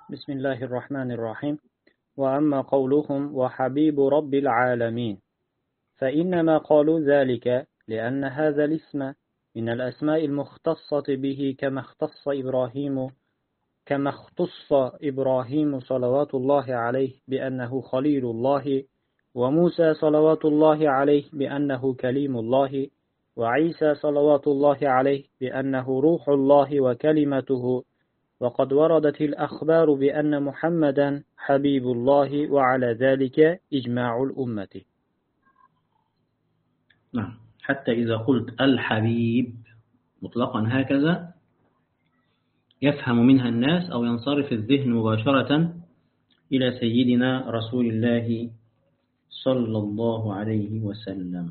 بسم الله الرحمن الرحيم. وأما قولهم وحبيب رب العالمين فإنما قالوا ذلك لأن هذا الاسم من الأسماء المختصة به كما اختص إبراهيم صلوات الله عليه بأنه خليل الله، وموسى صلوات الله عليه بأنه كليم الله، وعيسى صلوات الله عليه بأنه روح الله وكلمته. وقد وردت الأخبار بأن محمدا حبيب الله، وعلى ذلك إجماع الأمة. نعم، حتى إذا قلت الحبيب مطلقا هكذا يفهم منها الناس أو ينصرف الذهن مباشرة إلى سيدنا رسول الله صلى الله عليه وسلم.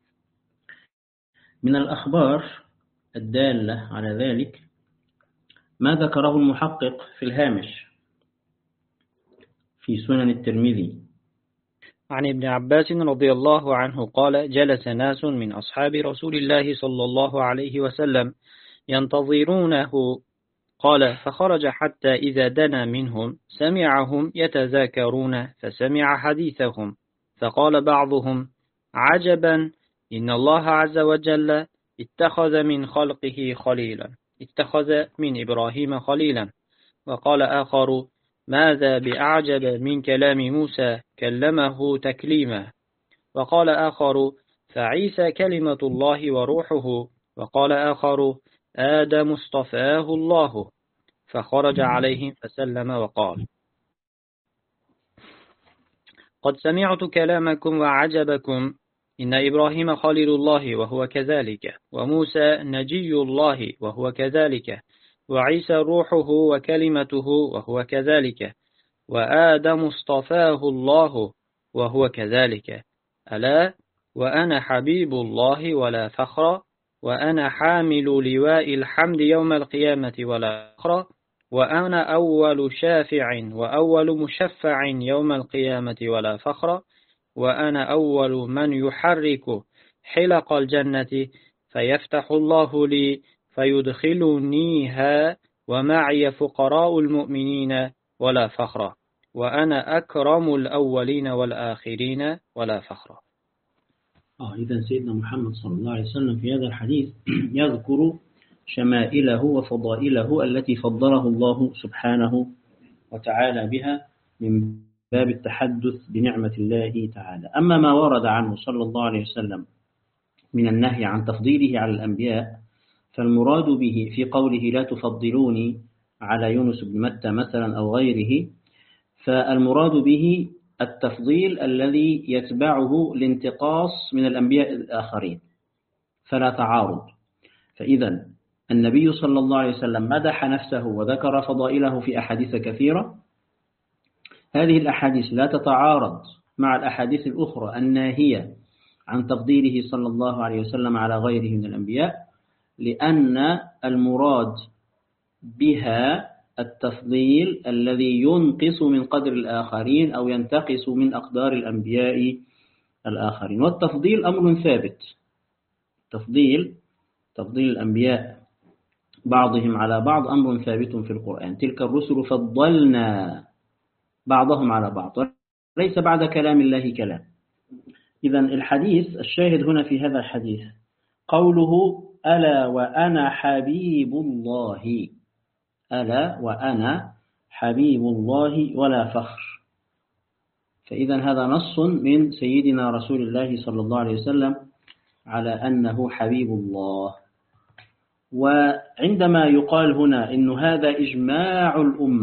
من الأخبار الدالة على ذلك ما ذكره المحقق في الهامش في سنن الترمذي عن ابن عباس رضي الله عنه قال: جلس ناس من أصحاب رسول الله صلى الله عليه وسلم ينتظرونه، قال: فخرج حتى إذا دنا منهم سمعهم يتذاكرون فسمع حديثهم، فقال بعضهم: عجبا، إن الله عز وجل اتخذ من إبراهيم خليلا. وقال آخر: ماذا بأعجب من كلام موسى، كلمه تكليما. وقال آخر: فعيسى كلمة الله وروحه. وقال آخر: آدم اصطفاه الله. فخرج عليهم فسلم وقال: قد سمعت كلامكم وعجبكم، إن إبراهيم خليل الله وهو كذلك، وموسى نجي الله وهو كذلك، وعيسى روحه وكلمته وهو كذلك، وآدم اصطفاه الله وهو كذلك. ألا وأنا حبيب الله ولا فخر، وأنا حامل لواء الحمد يوم القيامة ولا فخر، وأنا أول شافع وأول مشفع يوم القيامة ولا فخر، وأنا أول من يحرك حلق الجنة فيفتح الله لي فيدخلنيها، ومعي فقراء المؤمنين ولا فخر، وأنا أكرم الأولين والآخرين ولا فخر. إذن سيدنا محمد صلى الله عليه وسلم في هذا الحديث يذكر شمائله وفضائله التي فضله الله سبحانه وتعالى بها من باب التحدث بنعمة الله تعالى. أما ما ورد عنه صلى الله عليه وسلم من النهي عن تفضيله على الأنبياء، فالمراد به في قوله لا تفضلوني على يونس بن متى مثلا أو غيره، فالمراد به التفضيل الذي يتبعه الانتقاص من الأنبياء الآخرين، فلا تعارض. فإذا النبي صلى الله عليه وسلم مدح نفسه وذكر فضائله في أحاديث كثيرة، هذه الأحاديث لا تتعارض مع الأحاديث الأخرى الناهية عن تفضيله صلى الله عليه وسلم على غيره من الأنبياء، لأن المراد بها التفضيل الذي ينقص من قدر الآخرين أو ينتقص من أقدار الأنبياء الآخرين. والتفضيل أمر ثابت، تفضيل الأنبياء بعضهم على بعض أمر ثابت في القرآن. تلك الرسل فضلنا بعضهم على بعض، ليس بعد كلام الله كلام. إذن الحديث الشاهد هنا في هذا الحديث قوله ألا وأنا حبيب الله، ألا وأنا حبيب الله ولا فخر. فإذا هذا نص من سيدنا رسول الله صلى الله عليه وسلم على أنه حبيب الله. وعندما يقال هنا إن هذا إجماع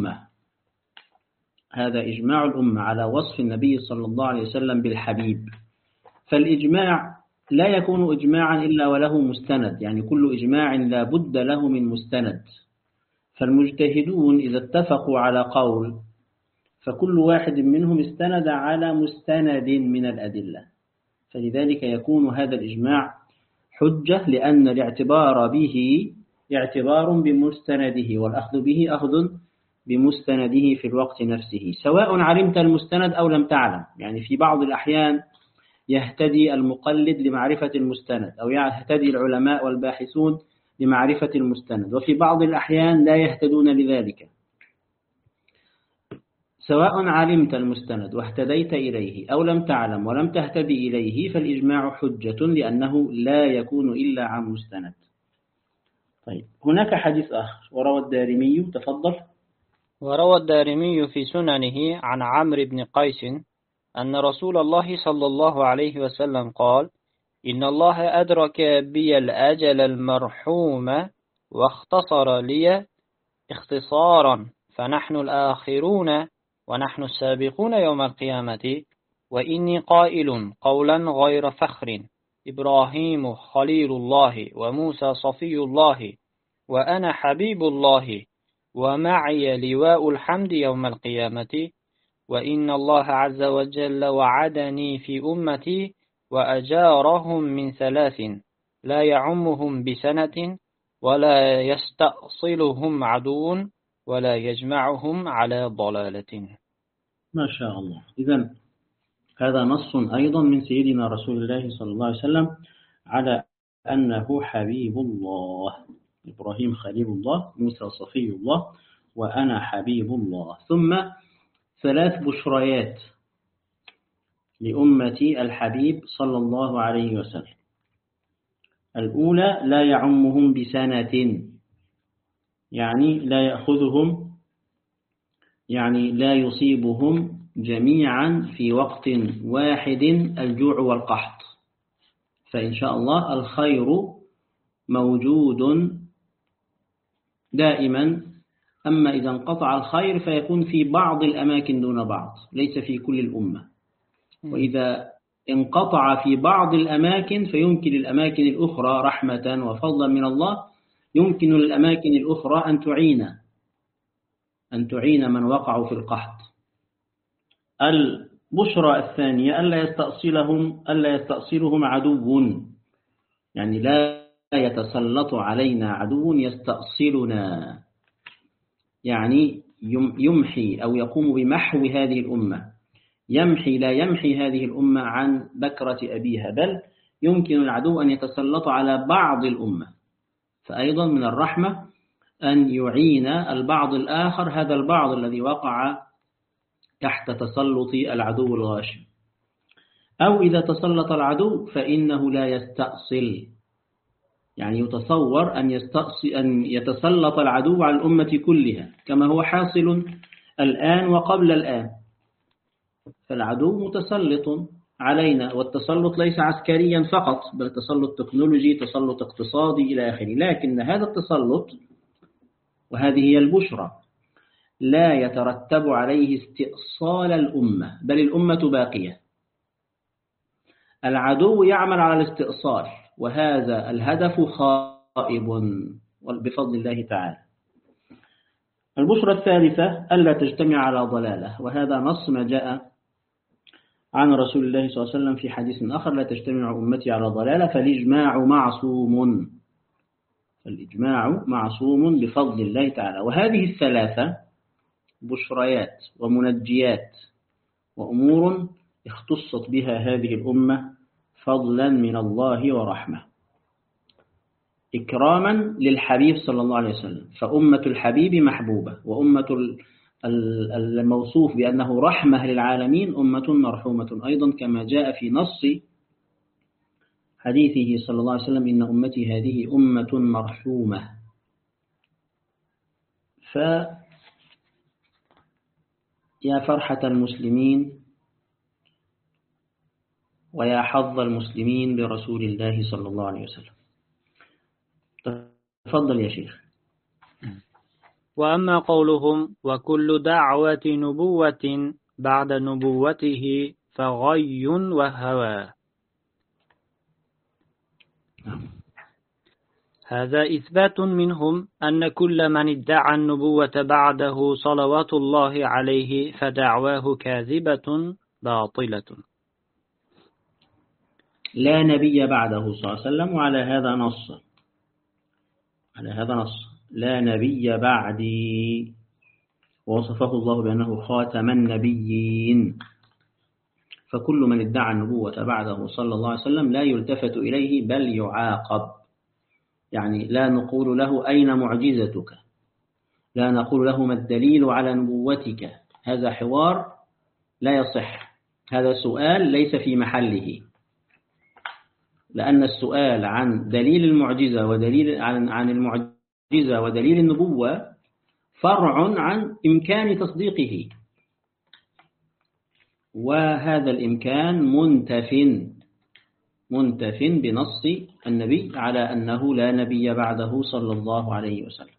الأمة على وصف النبي صلى الله عليه وسلم بالحبيب، فالإجماع لا يكون إجماعا إلا وله مستند، يعني كل إجماع لا بد له من مستند. فالمجتهدون إذا اتفقوا على قول فكل واحد منهم استند على مستند من الأدلة، فلذلك يكون هذا الإجماع حجة، لأن الاعتبار به اعتبار بمستنده، والأخذ به أخذ بمستنده في الوقت نفسه، سواء علمت المستند أو لم تعلم. يعني في بعض الأحيان يهتدي المقلد لمعرفة المستند، أو يهتدي العلماء والباحثون لمعرفة المستند، وفي بعض الأحيان لا يهتدون لذلك. سواء علمت المستند واهتديت إليه أو لم تعلم ولم تهتدي إليه فالإجماع حجة لأنه لا يكون إلا عن مستند. طيب هناك حديث آخر وروى الدارمي، تفضل. وروى الدارمي في سننه عن عمرو بن قيس أن رسول الله صلى الله عليه وسلم قال: إن الله أدرك بي الأجل المرحوم واختصر لي اختصارا، فنحن الآخرون ونحن السابقون يوم القيامة، وإني قائل قولا غير فخر: إبراهيم خليل الله وموسى صفي الله وأنا حبيب الله ومعي لواء الحمد يوم القيامة، وإن الله عز وجل وعدني في أمتي وأجارهم من 3: لا يعمهم بسنة ولا يستأصلهم عدو ولا يجمعهم على ضلالة. ما شاء الله. إذن هذا نص أيضا من سيدنا رسول الله صلى الله عليه وسلم على أنه حبيب الله، إبراهيم خليل الله، موسى صفي الله، وأنا حبيب الله. ثم 3 بشريات لأمتي الحبيب صلى الله عليه وسلم. الأولى: لا يعمهم بسنة، يعني لا يأخذهم، يعني لا يصيبهم جميعا في وقت واحد الجوع والقحط، فإن شاء الله الخير موجود دائما. أما إذا انقطع الخير فيكون في بعض الأماكن دون بعض، ليس في كل الأمة. وإذا انقطع في بعض الأماكن فيمكن للأماكن الأخرى رحمة وفضلا من الله، يمكن للأماكن الأخرى أن تعين من وقعوا في القحط. البشرى الثانية: ألا يستأصلهم عدو، يعني لا يتسلط علينا عدو يستأصلنا، يعني يمحي أو يقوم بمحو هذه الأمة، لا يمحي هذه الأمة عن بكرة أبيها، بل يمكن العدو أن يتسلط على بعض الأمة. فأيضا من الرحمة أن يعين البعض الآخر، هذا البعض الذي وقع تحت تسلط العدو الغاشم. أو إذا تسلط العدو فإنه لا يستأصل، يعني يتصور أن يتسلط العدو على الأمة كلها كما هو حاصل الآن وقبل الآن. فالعدو متسلط علينا، والتسلط ليس عسكريا فقط، بل تسلط تكنولوجي، تسلط اقتصادي إلى آخره. لكن هذا التسلط، وهذه هي البشرى، لا يترتب عليه استئصال الأمة، بل الأمة باقية. العدو يعمل على الاستئصال، وهذا الهدف خائب بفضل الله تعالى. البشرى الثالثة: ألا تجتمع على ضلالة، وهذا نص ما جاء عن رسول الله صلى الله عليه وسلم في حديث آخر: لا تجتمع أمتي على ضلالة، فالإجماع معصوم بفضل الله تعالى. وهذه 3 بشريات ومنجيات وأمور اختصت بها هذه الأمة فضلا من الله ورحمة، إكراما للحبيب صلى الله عليه وسلم. فأمة الحبيب محبوبة، وأمة الموصوف بأنه رحمة للعالمين أمة مرحومة أيضا، كما جاء في نص حديثه صلى الله عليه وسلم: إن أمتي هذه أمة مرحومة. فيا فرحة المسلمين ويا حظ المسلمين برسول الله صلى الله عليه وسلم. تفضل يا شيخ. وأما قولهم: وكل دعوة نبوة بعد نبوته فغي وهوى، هذا إثبات منهم أن كل من ادعى النبوة بعده صلوات الله عليه فدعواه كاذبة باطلة. لا نبي بعده صلى الله عليه وسلم، وعلى هذا نص لا نبي بعدي، ووصفه الله بأنه خاتم النبيين. فكل من ادعى النبوة بعده صلى الله عليه وسلم لا يلتفت إليه بل يعاقب. يعني لا نقول له أين معجزتك، لا نقول له ما الدليل على نبوتك، هذا حوار لا يصح، هذا سؤال ليس في محله، لأن السؤال عن دليل المعجزة ودليل عن المعجزة ودليل النبوة فرع عن إمكان تصديقه، وهذا الإمكان منتف بنص النبي على أنه لا نبي بعده صلى الله عليه وسلم.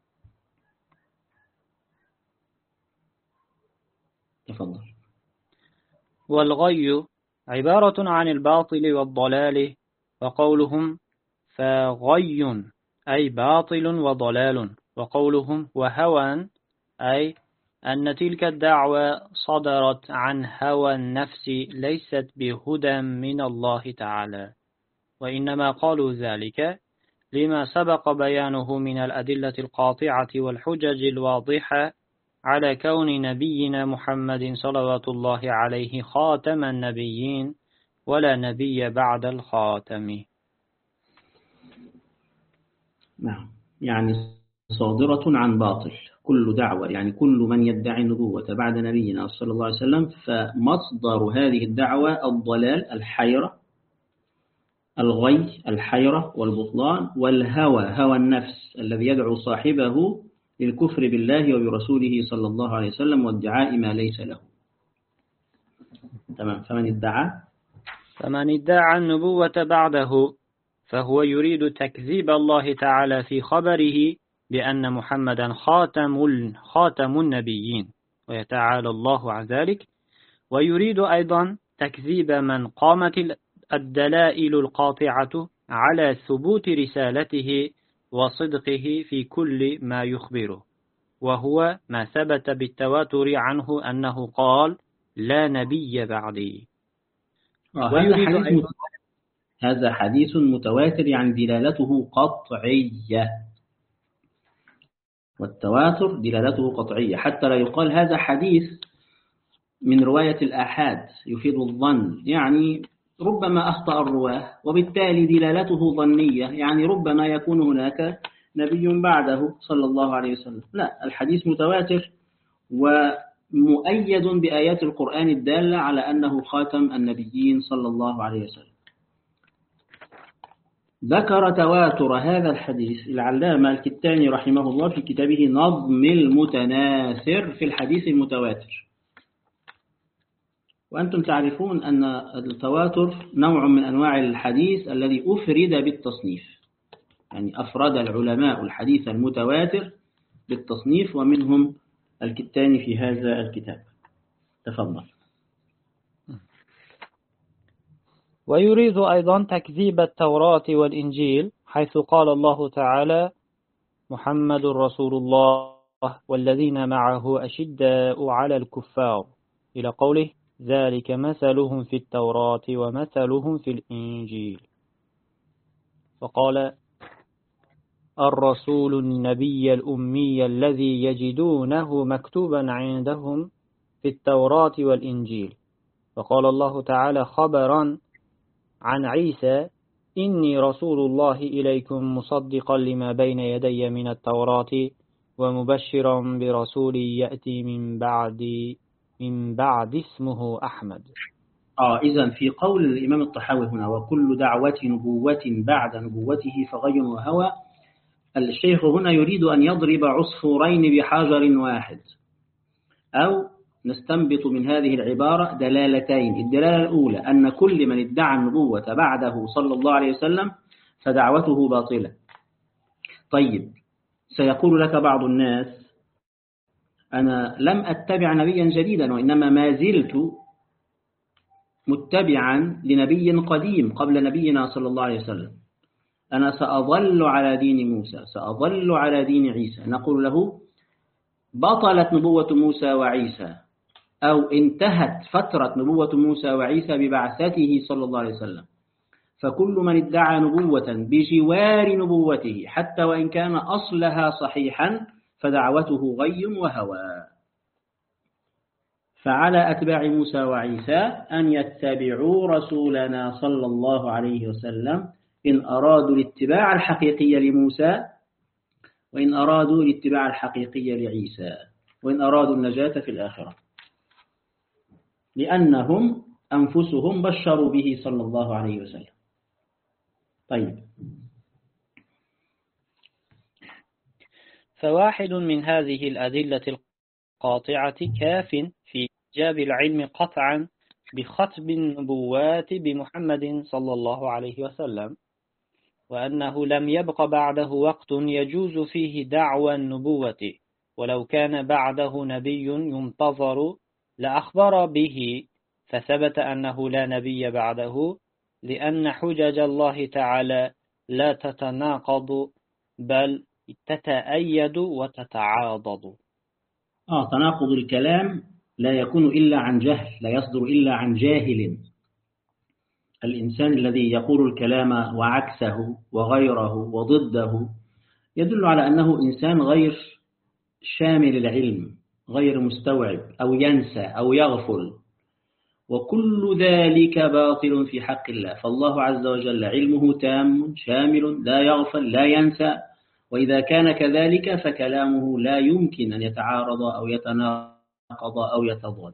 تفضل. والغي عبارة عن الباطل والضلال، وقولهم فغي أي باطل وضلال، وقولهم وهوى أي أن تلك الدعوة صدرت عن هوى النفس ليست بهدى من الله تعالى، وإنما قالوا ذلك لما سبق بيانه من الأدلة القاطعة والحجج الواضحة على كون نبينا محمد صلوات الله عليه خاتم النبيين ولا نبي بعد الخاتم. نعم، يعني صادرة عن باطل، كل دعوة يعني كل من يدعي النبوة بعد نبينا صلى الله عليه وسلم فمصدر هذه الدعوة الضلال، الحيرة، الغي، الحيرة والبطلان، والهوى، هوى النفس الذي يدعو صاحبه للكفر بالله وبرسوله صلى الله عليه وسلم وادعاء ما ليس له. تمام. فمن ادعى النبوة بعده فهو يريد تكذيب الله تعالى في خبره بأن محمدا خاتم النبيين، ويتعالى الله عن ذلك، ويريد أيضا تكذيب من قامت الدلائل القاطعة على ثبوت رسالته وصدقه في كل ما يخبره، وهو ما ثبت بالتواتر عنه أنه قال لا نبي بعدي. هذا حديث متواتر يعني دلالته قطعية، والتواتر دلالته قطعية، حتى لا يقال هذا حديث من رواية الآحاد يفيد الظن، يعني ربما أخطأ الرواه وبالتالي دلالته ظنية، يعني ربما يكون هناك نبي بعده صلى الله عليه وسلم. لا، الحديث متواتر ومؤيد بآيات القرآن الدالة على أنه خاتم النبيين صلى الله عليه وسلم. ذكر تواتر هذا الحديث العلامة الكتاني رحمه الله في كتابه نظم المتناثر في الحديث المتواتر. وأنتم تعرفون أن التواتر نوع من أنواع الحديث الذي أفرد بالتصنيف، يعني أفرد العلماء الحديث المتواتر بالتصنيف، ومنهم الكتاني في هذا الكتاب. تفضل. ويريد أيضا تكذيب التوراة والإنجيل، حيث قال الله تعالى محمد رسول الله والذين معه أشداء على الكفار إلى قوله ذلك مثلهم في التوراة ومثلهم في الإنجيل. فقال الرسول النبي الأمي الذي يجدونه مكتوبا عندهم في التوراة والإنجيل. فقال الله تعالى خبرا عن عيسى إني رسول الله إليكم مصدقا لما بين يدي من التوراة ومبشرا برسول يأتي من بعد اسمه أحمد. إذن في قول الإمام الطحاوي هنا وكل دعوة نبوة بعد نبوته فغي وهوى، الشيخ هنا يريد أن يضرب عصفورين بحجر واحد، أو نستنبط من هذه العبارة دلالتين. الدلالة الأولى أن كل من ادعى النبوة بعده صلى الله عليه وسلم فدعوته باطلة. طيب، سيقول لك بعض الناس أنا لم أتبع نبيا جديدا، وإنما ما زلت متبعا لنبي قديم قبل نبينا صلى الله عليه وسلم، أنا سأظل على دين موسى، سأظل على دين عيسى. نقول له بطلت نبوة موسى وعيسى، أو انتهت فترة نبوة موسى وعيسى ببعثته صلى الله عليه وسلم، فكل من ادعى نبوة بجوار نبوته حتى وإن كان أصلها صحيحا فدعوته غي وهوى. فعلى أتباع موسى وعيسى أن يتبعوا رسولنا صلى الله عليه وسلم إن أرادوا الاتباع الحقيقي لموسى، وإن أرادوا الاتباع الحقيقي لعيسى. وإن أرادوا النجاة في الآخرة، لأنهم أنفسهم بشروا به صلى الله عليه وسلم. طيب. فواحد من هذه الأدلة القاطعة كاف في إيجاب العلم قطعا بختم النبوات بمحمد صلى الله عليه وسلم، وأنه لم يبق بعده وقت يجوز فيه دعوى النبوة، ولو كان بعده نبي ينتظر لأخبر به، فثبت أنه لا نبي بعده، لأن حجج الله تعالى لا تتناقض بل تتأيد وتتعاضد. تناقض الكلام لا يكون إلا عن جهل، لا يصدر إلا عن جاهل. الإنسان الذي يقول الكلام وعكسه وغيره وضده يدل على أنه إنسان غير شامل العلم، غير مستوعب، أو ينسى أو يغفل، وكل ذلك باطل في حق الله. فالله عز وجل علمه تام شامل، لا يغفل لا ينسى، وإذا كان كذلك فكلامه لا يمكن أن يتعارض أو يتناقض أو يتضاد.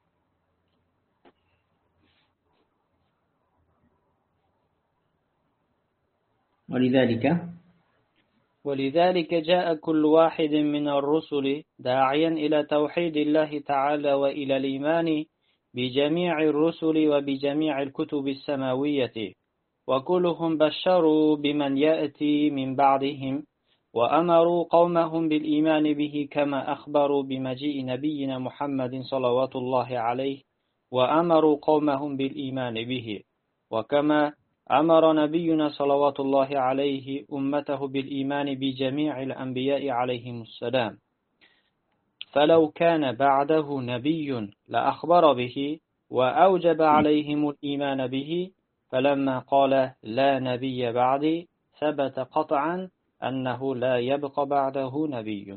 ولذلك جاء كل واحد من الرسل داعيا إلى توحيد الله تعالى وإلى الإيمان بجميع الرسل وبجميع الكتب السماوية، وكلهم بشروا بمن يأتي من بعدهم، وأمروا قومهم بالإيمان به كما أخبروا بمجيء نبينا محمد صلوات الله عليه، وأمروا قومهم بالإيمان به، وكما أمر نبينا صلوات الله عليه أمته بالإيمان بجميع الأنبياء عليهم السلام. فلو كان بعده نبي لأخبر به وأوجب عليهم الإيمان به، فلما قال لا نبي بعدي ثبت قطعا أنه لا يبقى بعده نبي.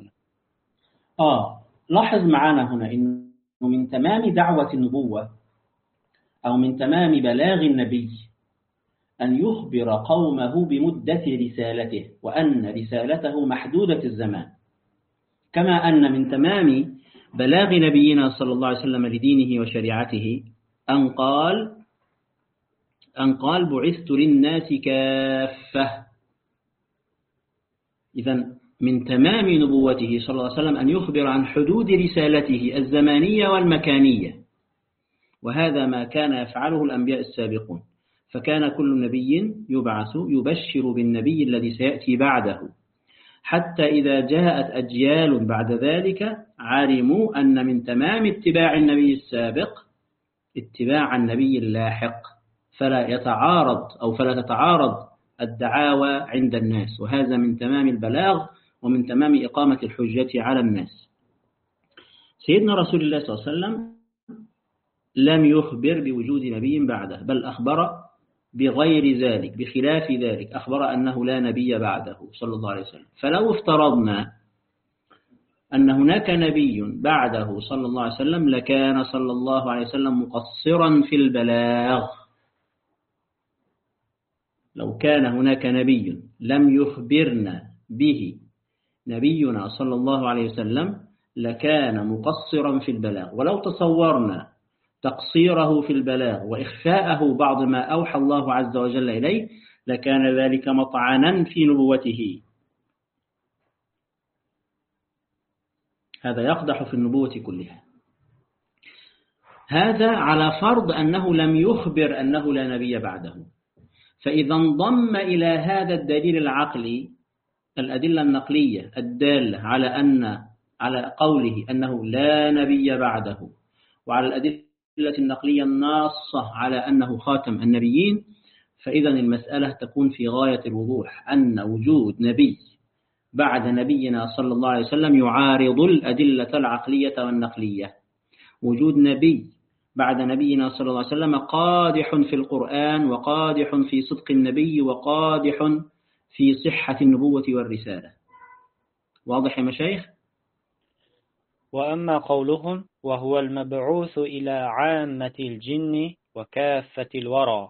لاحظ معنا هنا إنه من تمام دعوة النبوة أو من تمام بلاغ النبي أن يخبر قومه بمدة رسالته، وأن رسالته محدودة الزمان، كما أن من تمام بلاغ نبينا صلى الله عليه وسلم لدينه وشريعته أن قال بعثت للناس كافة. إذن من تمام نبوته صلى الله عليه وسلم أن يخبر عن حدود رسالته الزمانية والمكانية، وهذا ما كان يفعله الأنبياء السابقون، فكان كل نبي يبعث يبشر بالنبي الذي سيأتي بعده، حتى إذا جاءت أجيال بعد ذلك علموا أن من تمام اتباع النبي السابق اتباع النبي اللاحق، فلا تتعارض الدعاوى عند الناس، وهذا من تمام البلاغ ومن تمام إقامة الحجة على الناس. سيدنا رسول الله صلى الله عليه وسلم لم يخبر بوجود نبي بعده، بل أخبر بغير ذلك، بخلاف ذلك، أخبر أنه لا نبي بعده صلى الله عليه وسلم. فلو افترضنا أن هناك نبي بعده صلى الله عليه وسلم لكان صلى الله عليه وسلم مقصرا في البلاغ. لو كان هناك نبي لم يخبرنا به نبينا صلى الله عليه وسلم لكان مقصرا في البلاغ، ولو تصورنا تقصيره في البلاغ وإخفاءه بعض ما أوحى الله عز وجل إليه لكان ذلك مطعنا في نبوته. هذا يقدح في النبوة كلها. هذا على فرض أنه لم يخبر أنه لا نبي بعده. فإذا انضم إلى هذا الدليل العقلي الأدلة النقلية الدالة على قوله أنه لا نبي بعده، وعلى الأدلة النقلية الناصة على أنه خاتم النبيين، فإذا المسألة تكون في غاية الوضوح أن وجود نبي بعد نبينا صلى الله عليه وسلم يعارض الأدلة العقلية والنقلية. وجود نبي بعد نبينا صلى الله عليه وسلم قادح في القرآن، وقادح في صدق النبي، وقادح في صحة النبوة والرسالة. واضح يا مشايخ؟ وأما قولهم وهو المبعوث إلى عامة الجن وكافة الورى،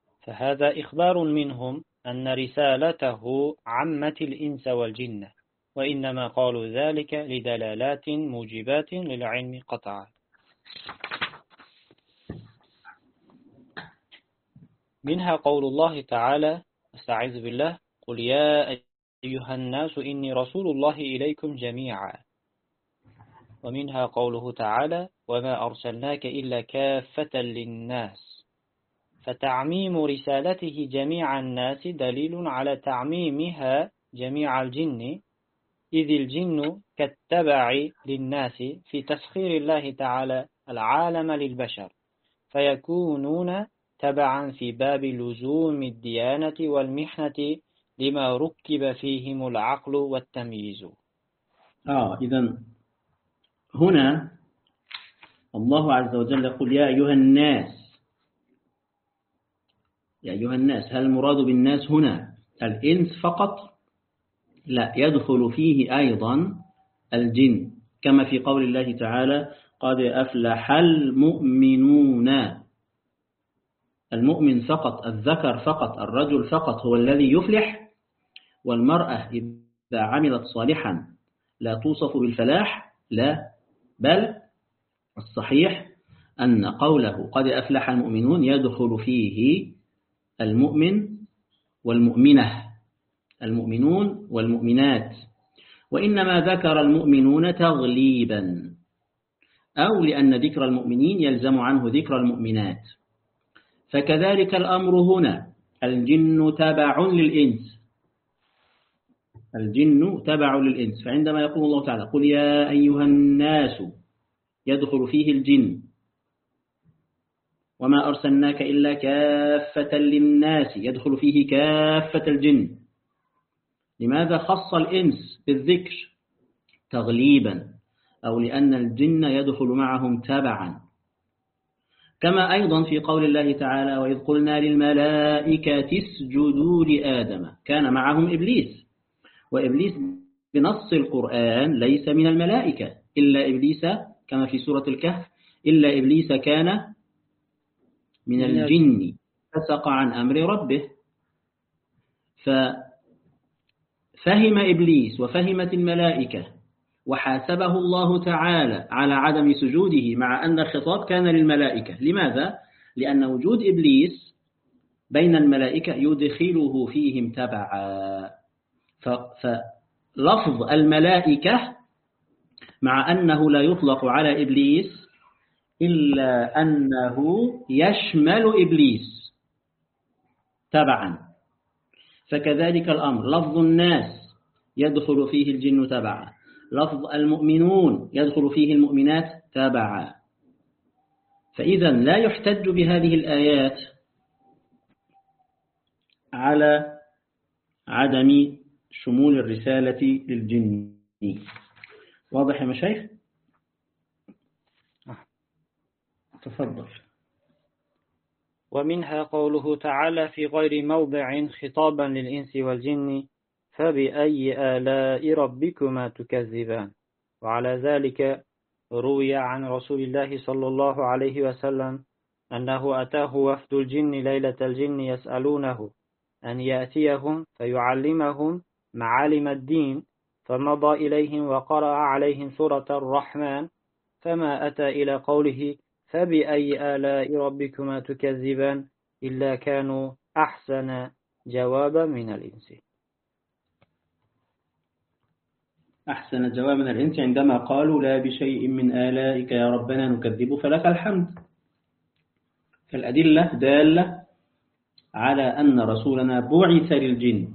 فهذا إخبار منهم أن رسالته عامة الإنس والجن، وإنما قالوا ذلك لدلالات موجبات للعلم قطعا. منها قول الله تعالى: استعيذ بالله: قل يا أيها الناس إني رسول الله إليكم جميعا. ومنها قوله تعالى: وما أرسلناك إلا كافة للناس. فتعميم رسالته جميع الناس دليل على تعميمها جميع الجن، إذ الجن كالتبع للناس في تسخير الله تعالى العالم للبشر، فيكونون تبعا في باب لزوم الديانة والمحنة لما ركب فيهم العقل والتمييز. إذن هنا الله عز وجل يقول يا أيها الناس. يا أيها الناس، هل المراد بالناس هنا الإنس فقط؟ لا، يدخل فيه أيضا الجن، كما في قول الله تعالى: قد أفلح المؤمنون. المؤمن فقط، الذكر فقط، الرجل فقط هو الذي يفلح، والمرأة إذا عملت صالحا لا توصف بالفلاح، لا، بل الصحيح أن قوله قد أفلح المؤمنون يدخل فيه المؤمن والمؤمنة، المؤمنون والمؤمنات، وإنما ذكر المؤمنون تغليبا، أو لأن ذكر المؤمنين يلزم عنه ذكر المؤمنات. فكذلك الأمر هنا، الجن تبع للإنس، الجن تبع للإنس. فعندما يقول الله تعالى قل يا أيها الناس يدخل فيه الجن، وما أرسلناك إلا كافة للناس يدخل فيه كافة الجن. لماذا خص الإنس بالذكر؟ تغليبا، أو لأن الجن يدخل معهم تبعا. كما أيضا في قول الله تعالى وإذ قلنا للملائكة اسجدوا لآدم، كان معهم إبليس، وإبليس بنص القرآن ليس من الملائكة، إلا إبليس كما في سورة الكهف: إلا إبليس كان من الجن فسق عن أمر ربه. ففهم إبليس وفهمت الملائكة، وحاسبه الله تعالى على عدم سجوده، مع أن الخطاب كان للملائكة. لماذا؟ لأن وجود إبليس بين الملائكة يدخله فيهم تبعا. فلفظ الملائكة مع أنه لا يطلق على إبليس إلا أنه يشمل إبليس تبعا. فكذلك الأمر، لفظ الناس يدخل فيه الجن تبعا، لفظ المؤمنون يدخل فيه المؤمنات تبعا. فإذا لا يحتج بهذه الآيات على عدم شمول الرسالة للجن. واضح يا مشايخ؟ تفضل. ومنها قوله تعالى في غير موضع خطابا للإنس والجن: فبأي آلاء ربكما تكذبان. وعلى ذلك روي عن رسول الله صلى الله عليه وسلم أنه أتاه وفد الجن ليلة الجن يسألونه أن يأتيهم فيعلمهم معالم الدين، فمضى إليهم وقرأ عليهم سورة الرحمن، فما أتى إلى قوله فبأي آلاء ربكما تكذبان إلا كانوا أحسن جوابا من الإنس. أحسن جواب من الإنس عندما قالوا لا بشيء من آلائك يا ربنا نكذب فلك الحمد. فالأدلة دالة على أن رسولنا بعث للجن.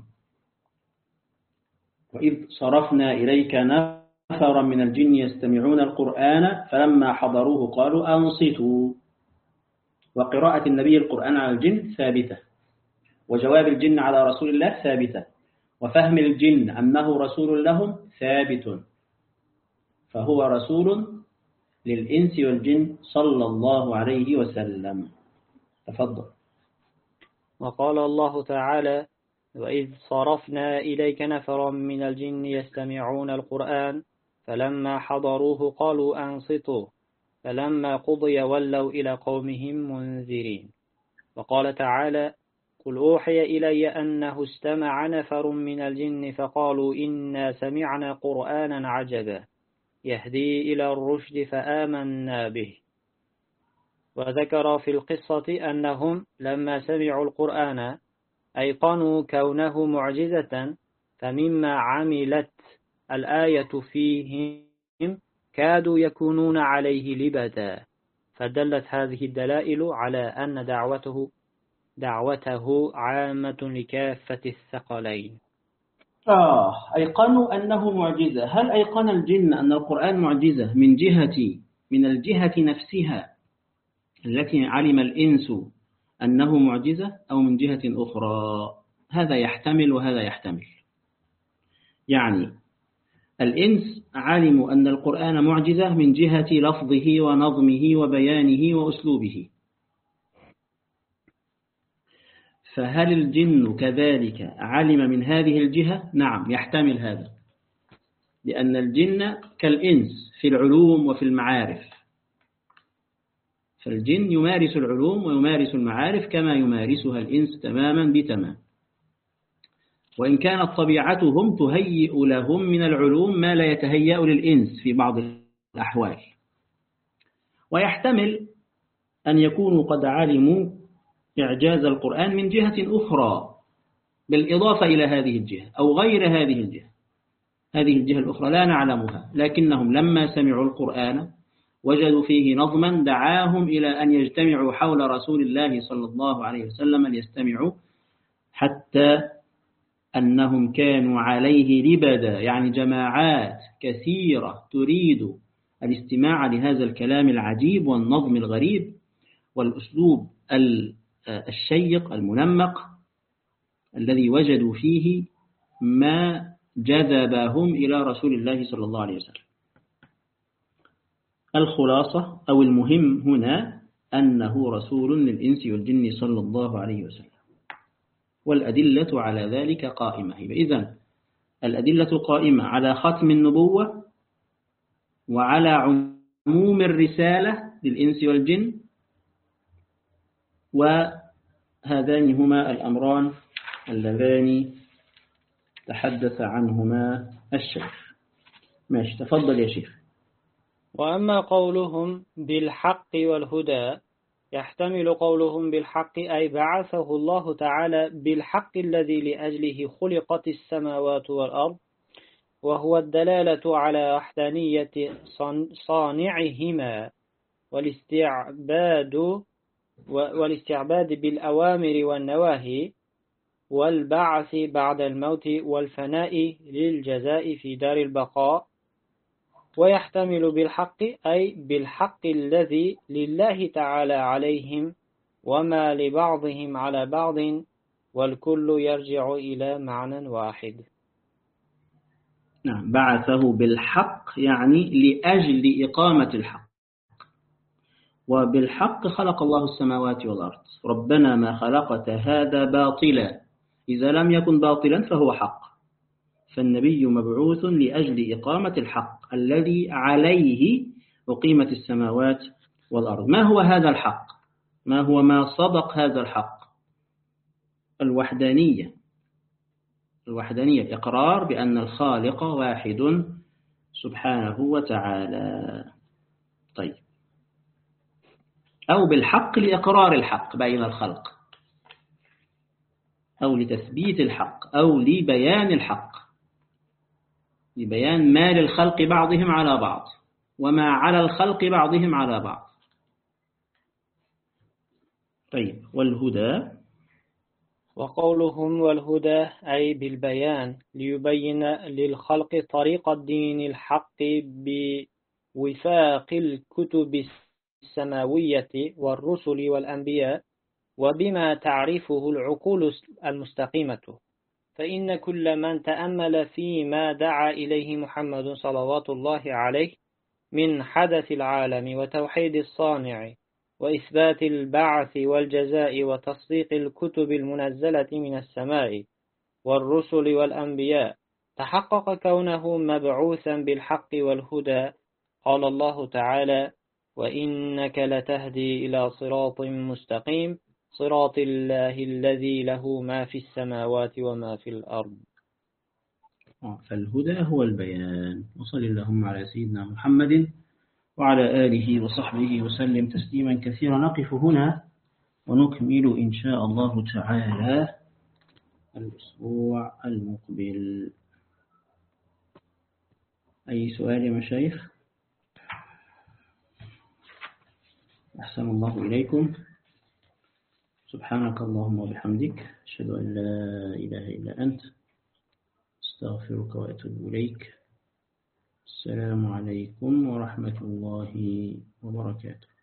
وإذ صرفنا إليك نفرا من الجن يستمعون القرآن فلما حضروه قالوا أنصتوا. وقراءة النبي القرآن على الجن ثابتة، وجواب الجن على رسول الله ثابتة، وفهم الجن أنه رسول لهم ثابت، فهو رسول للإنس والجن صلى الله عليه وسلم. تفضل. وقال الله تعالى: وإذ صرفنا إليك نفرا من الجن يستمعون القرآن فلما حضروه قالوا أنصتوا فلما قضي ولوا إلى قومهم منذرين. وقال تعالى: قل أوحي إلي أنه استمع نفر من الجن فقالوا إنا سمعنا قرآنا عجبا يهدي إلى الرشد فآمنا به. وذكر في القصة أنهم لما سمعوا القرآن أيقنوا كونه معجزة، فمما عملت الآية فيهم كادوا يكونون عليه لبدا، فدلت هذه الدلائل على أن دعوته عامة لكافة الثقلين. أيقنوا أنه معجزة. هل أيقن الجن أن القرآن معجزة من الجهة نفسها التي علم الإنس أنه معجزة، أو من جهة أخرى؟ هذا يحتمل وهذا يحتمل. يعني الإنس علموا أن القرآن معجزة من جهة لفظه ونظمه وبيانه وأسلوبه، فهل الجن كذلك علم من هذه الجهة؟ نعم، يحتمل هذا، لأن الجن كالإنس في العلوم وفي المعارف، فالجن يمارس العلوم ويمارس المعارف كما يمارسها الإنس تماما بتمام، وإن كانت طبيعتهم تهيئ لهم من العلوم ما لا يتهيأ للإنس في بعض الأحوال. ويحتمل أن يكونوا قد علموا إعجاز القرآن من جهة أخرى بالإضافة إلى هذه الجهة أو غير هذه الجهة. هذه الجهة الأخرى لا نعلمها، لكنهم لما سمعوا القرآن وجدوا فيه نظما دعاهم إلى أن يجتمعوا حول رسول الله صلى الله عليه وسلم ليستمعوا، حتى أنهم كانوا عليه لبدا، يعني جماعات كثيرة تريد الاستماع لهذا الكلام العجيب والنظم الغريب والأسلوب الشيق المنمق الذي وجدوا فيه ما جذبهم إلى رسول الله صلى الله عليه وسلم. الخلاصة أو المهم هنا أنه رسول للإنس والجن صلى الله عليه وسلم، والأدلة على ذلك قائمة. إذن الأدلة قائمة على ختم النبوة وعلى عموم الرسالة للإنس والجن، وهذان هما الأمران اللذان تحدث عنهما الشيخ. ماشي، تفضل يا شيخ. وأما قولهم بالحق والهدى، يحتمل قولهم بالحق أي بعثه الله تعالى بالحق الذي لأجله خلقت السماوات والأرض، وهو الدلالة على وحدانية صانعهما والاستعباد بالأوامر والنواهي، والبعث بعد الموت والفناء للجزاء في دار البقاء. ويحتمل بالحق أي بالحق الذي لله تعالى عليهم وما لبعضهم على بعض، والكل يرجع إلى معنى واحد. نعم، بعثه بالحق يعني لأجل إقامة الحق، وبالحق خلق الله السماوات والأرض. ربنا ما خلقت هذا باطلا، إذا لم يكن باطلا فهو حق، فالنبي مبعوث لأجل إقامة الحق الذي عليه أقيمت السماوات والأرض. ما هو هذا الحق؟ ما هو ما صدق هذا الحق؟ الوحدانية، الإقرار بأن الخالق واحد سبحانه وتعالى. طيب، أو بالحق لإقرار الحق بين الخلق، أو لتثبيت الحق، أو لبيان الحق، لبيان ما للخلق بعضهم على بعض وما على الخلق بعضهم على بعض. طيب، والهدى، وقولهم والهدى أي بالبيان ليبين للخلق طريق الدين الحق بوفاق الكتب السماوية والرسل والأنبياء، وبما تعرفه العقول المستقيمة. فإن كل من تأمل فيما دعا إليه محمد صلوات الله عليه من حدث العالم وتوحيد الصانع وإثبات البعث والجزاء وتصديق الكتب المنزلة من السماء والرسل والأنبياء، تحقق كونه مبعوثا بالحق والهدى. قال الله تعالى: وإنك لتهدي إلى صراط مستقيم صراط الله الذي له ما في السماوات وما في الأرض. فالهدى هو البيان. وصل اللهم على سيدنا محمد وعلى آله وصحبه وسلم تسليما كثيرا. نقف هنا ونكمل إن شاء الله تعالى الأسبوع المقبل. أي سؤال يا مشايخ؟ أحسن الله إليكم. سبحانك اللهم وبحمدك أشهد أن لا إله إلا أنت استغفرك وأتوب إليك. السلام عليكم ورحمة الله وبركاته.